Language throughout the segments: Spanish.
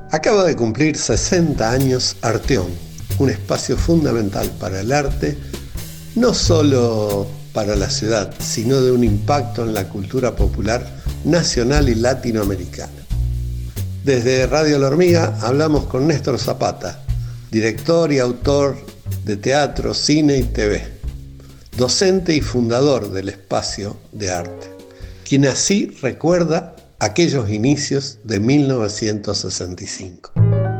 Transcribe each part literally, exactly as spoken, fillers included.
Acaba de cumplir sesenta años Arteón, un espacio fundamental para el arte, no solo para la ciudad, sino de un impacto en la cultura popular nacional y latinoamericana. Desde Radio La Hormiga hablamos con Néstor Zapata, director y autor de teatro, cine y T V, docente y fundador del espacio de arte, quien así recuerda aquellos inicios de mil novecientos sesenta y cinco.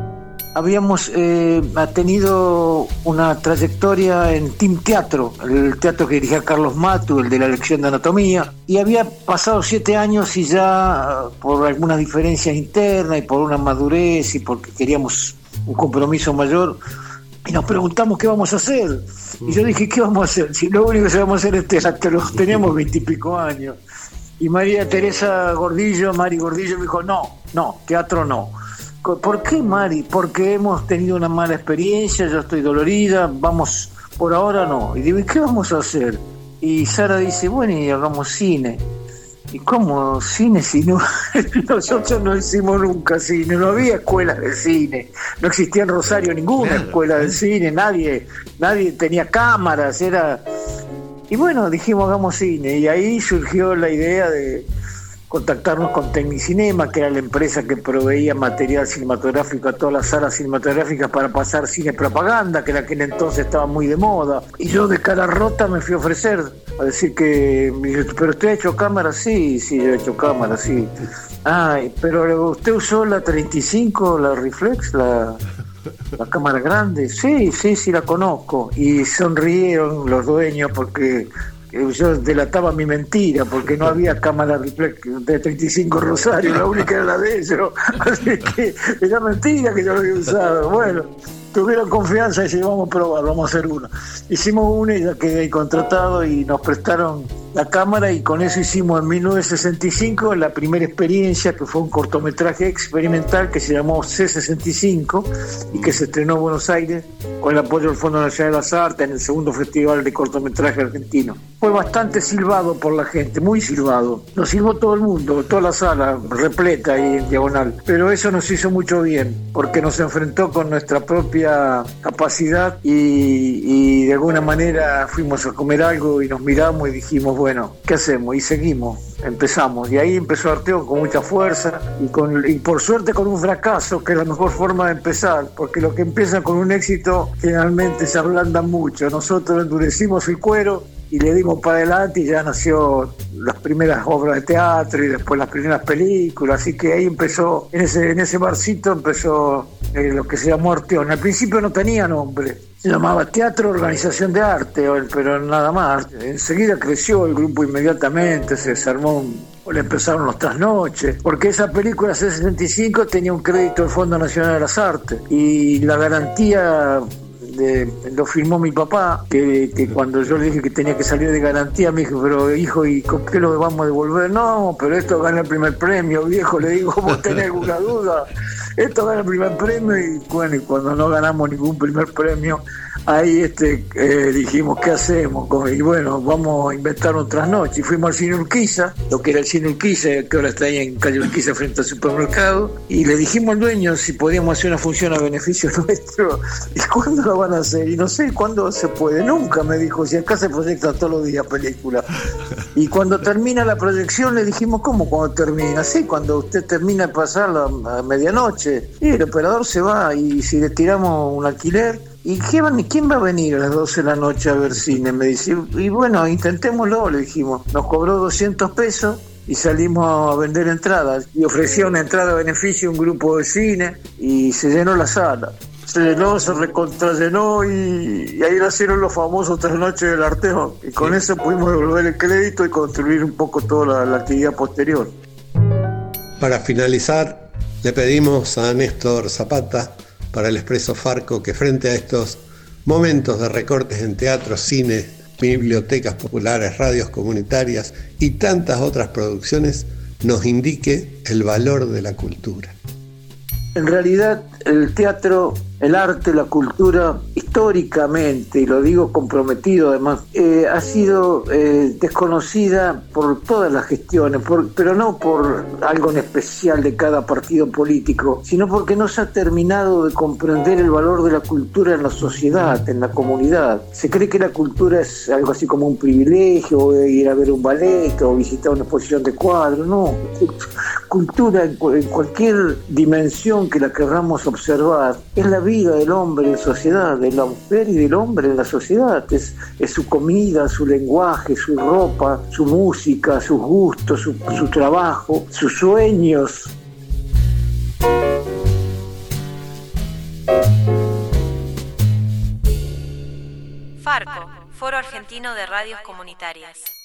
Habíamos eh, tenido una trayectoria en Team Teatro, el teatro que dirigía Carlos Matu, el de la lección de anatomía, y había pasado siete años y ya por algunas diferencias internas y por una madurez y porque queríamos un compromiso mayor, y nos preguntamos qué vamos a hacer. Y yo dije, ¿qué vamos a hacer? Si lo único que vamos a hacer es teatro, teníamos veintipico años. Y María Teresa Gordillo, Mari Gordillo, me dijo, no, no, teatro no. ¿Por qué, Mari? Porque hemos tenido una mala experiencia, yo estoy dolorida, vamos, por ahora no. Y digo, ¿y qué vamos a hacer? Y Sara dice, bueno, y hagamos cine. ¿Y cómo cine si no? Nosotros no hicimos nunca cine, no había escuelas de cine, no existía en Rosario ninguna escuela de cine, nadie, nadie tenía cámaras, era... Y bueno, dijimos hagamos cine, y ahí surgió la idea de contactarnos con Tecnicinema, que era la empresa que proveía material cinematográfico a todas las salas cinematográficas para pasar cine propaganda, que en aquel entonces estaba muy de moda. Y yo de cara rota me fui a ofrecer, a decir que, pero usted ha hecho cámara, sí, sí, yo he hecho cámara, sí. Ay, pero usted usó la treinta y cinco, la Reflex, la... la cámara grande, sí, sí, sí la conozco. Y sonrieron los dueños porque yo delataba mi mentira, porque no había cámara reflex de treinta y cinco Rosario, la única era la de ellos, así que era mentira que yo lo había usado. Bueno, tuvieron confianza y dijeron, vamos a probar, vamos a hacer una. Hicimos una y ya quedé contratado y nos prestaron la cámara, y con eso hicimos en mil novecientos sesenta y cinco la primera experiencia, que fue un cortometraje experimental que se llamó C sesenta y cinco y que se estrenó en Buenos Aires con el apoyo del Fondo Nacional de las Artes en el segundo Festival de Cortometraje Argentino. Fue bastante silbado por la gente, muy silbado. Nos silbó todo el mundo, toda la sala repleta y en diagonal. Pero eso nos hizo mucho bien, porque nos enfrentó con nuestra propia capacidad y, y de alguna manera fuimos a comer algo y nos miramos y dijimos, bueno, ¿qué hacemos? Y seguimos, empezamos. Y ahí empezó Arteón con mucha fuerza y, con, y por suerte con un fracaso, que es la mejor forma de empezar, porque lo que empieza con un éxito generalmente se ablandan mucho. Nosotros endurecimos el cuero y le dimos para adelante y ya nació las primeras obras de teatro y después las primeras películas, así que ahí empezó, en ese, en ese barcito empezó eh, lo que se llamó Arteón. Al principio no tenía nombre, se llamaba Teatro Organización de Arte, pero nada más. Enseguida creció el grupo inmediatamente, se desarmó un... le empezaron los trasnoches, porque esa película C sesenta y cinco tenía un crédito del Fondo Nacional de las Artes y la garantía de, lo firmó mi papá, que, que cuando yo le dije que tenía que salir de garantía me dijo, pero hijo, ¿y con qué lo vamos a devolver? No, pero esto gana el primer premio, viejo. Le digo, ¿vos tenés alguna duda? Esto gana el primer premio. Y bueno, y cuando no ganamos ningún primer premio, ahí este eh, dijimos, ¿qué hacemos? Y bueno, vamos a inventar otras noches. Y fuimos al Cine Urquiza, lo que era el Cine Urquiza, que ahora está ahí en calle Urquiza frente al supermercado, y le dijimos al dueño si podíamos hacer una función a beneficio nuestro. ¿Y cuándo lo van a hacer? Y no sé cuándo se puede. Nunca, me dijo, si acá se proyectan todos los días películas. Y cuando termina la proyección le dijimos, ¿cómo cuando termina? Sí, cuando usted termina de pasar la, a medianoche. Y el operador se va, y si le tiramos un alquiler, ¿y qué van, quién va a venir a las doce de la noche a ver cine? Me dice, y bueno, intentémoslo, le dijimos. Nos cobró doscientos pesos y salimos a vender entradas. Y ofreció una entrada a beneficio a un grupo de cine y se llenó la sala. Se llenó, se recontrallenó y, y ahí nacieron los famosos Tres Noches del Arteón. Y con eso pudimos devolver el crédito y construir un poco toda la, la actividad posterior. Para finalizar, le pedimos a Néstor Zapata, para el Expreso Farco, que frente a estos momentos de recortes en teatro, cine, bibliotecas populares, radios comunitarias y tantas otras producciones, nos indique el valor de la cultura. En realidad, el teatro, el arte, la cultura históricamente, y lo digo comprometido además, eh, ha sido eh, desconocida por todas las gestiones, por, pero no por algo en especial de cada partido político, sino porque no se ha terminado de comprender el valor de la cultura en la sociedad, en la comunidad. Se cree que la cultura es algo así como un privilegio, ir a ver un ballet o visitar una exposición de cuadros. No, cultura en, en cualquier dimensión que la querramos observar es la vida del hombre en sociedad, de la mujer y del hombre en la sociedad. Es, es su comida, su lenguaje, su ropa, su música, sus gustos, su, su trabajo, sus sueños. Farco, Foro Argentino de Radios Comunitarias.